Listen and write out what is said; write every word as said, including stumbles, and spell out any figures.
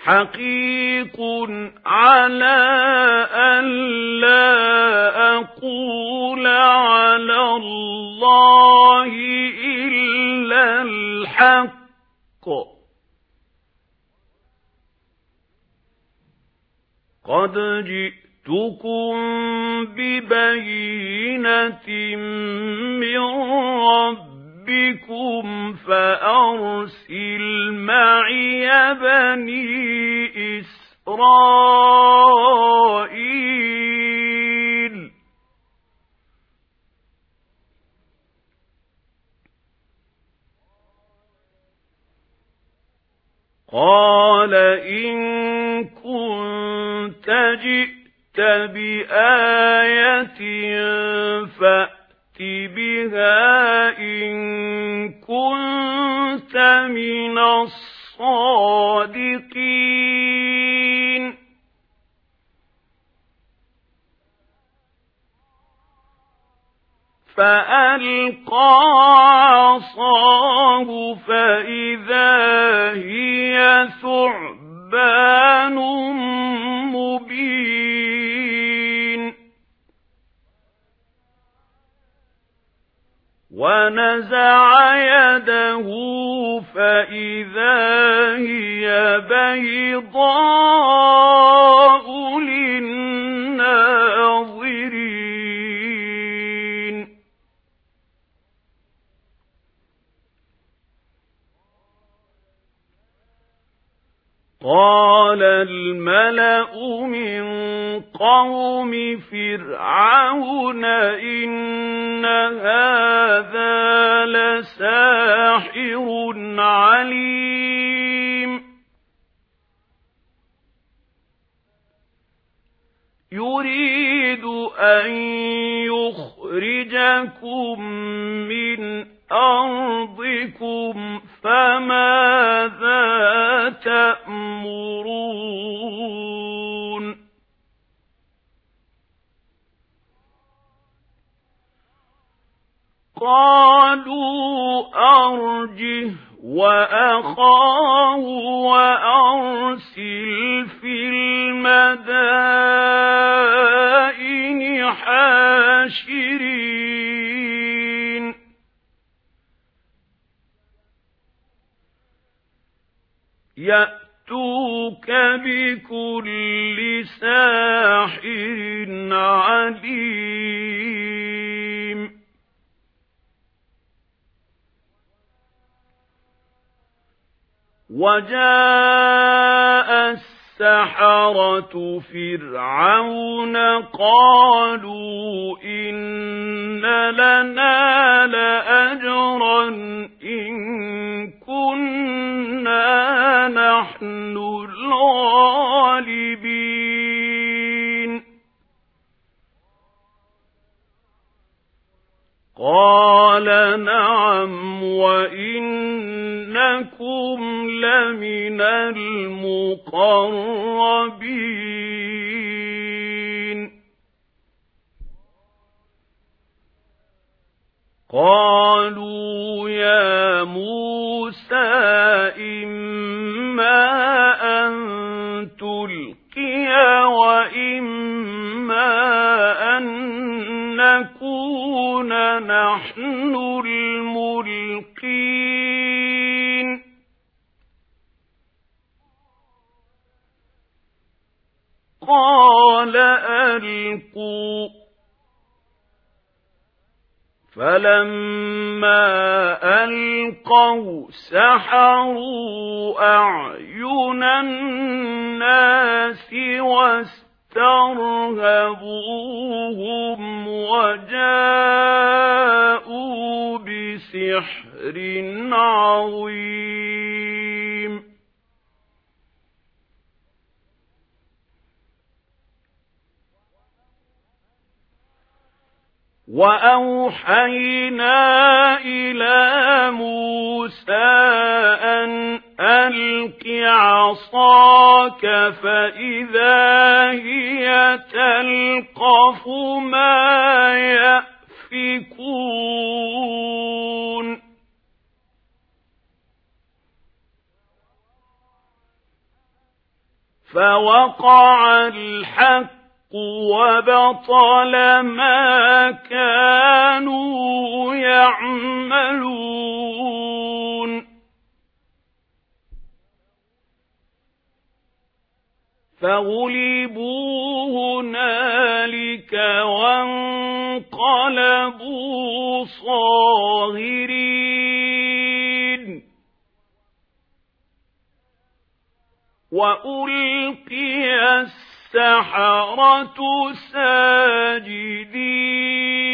حقيق على ألا أقول على الله إلا الحق قد جئتكم ببينة من ربكم فأرسل معي بني إسرائيل قال إن كنت جئت بآية فأت بها إن كنت من الصادقين فألقى عصاه فإذا هي ثعبان مبين ونزع يده فإذا هي بيضاء للناظرين قال الملأ من قوم فرعون إن هذا لساحر عليم يريد أن يخرجكم من أرضكم فماذا تأمرون قالوا أرجه وأخاه وأرسل في المدائن حاشرين يأتوك بكل ساحر عليم وجاء السحرة فرعون قالوا إن لنا لأجرا إن كنا نحن الغالبين قال نعم وإنكم لمن المقربين قالوا يا موسى إما أن تلقي وإما أن نكون نحن الملقين قال ألقوا فلما ألقوا سحروا أعين الناس واسترهبوهم وجاءوا بسحر عظيم وأوحينا إلى موسى أن ألق عصاك فإذا هي تلقف ما يأفكون فوقع الحق وبطل ما كانوا يعملون فغلبوا هنالك وانقلبوا صاغرين وألقي السحرة ساجدين